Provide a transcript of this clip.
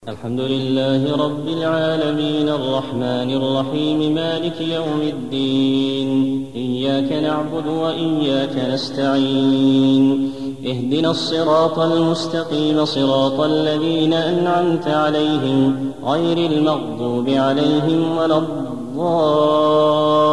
الحمد لله رب العالمين الرحمن الرحيم مالك يوم الدين إياك نعبد وإياك نستعين اهدنا الصراط المستقيم صراط الذين أنعمت عليهم غير المغضوب عليهم ولا الضالين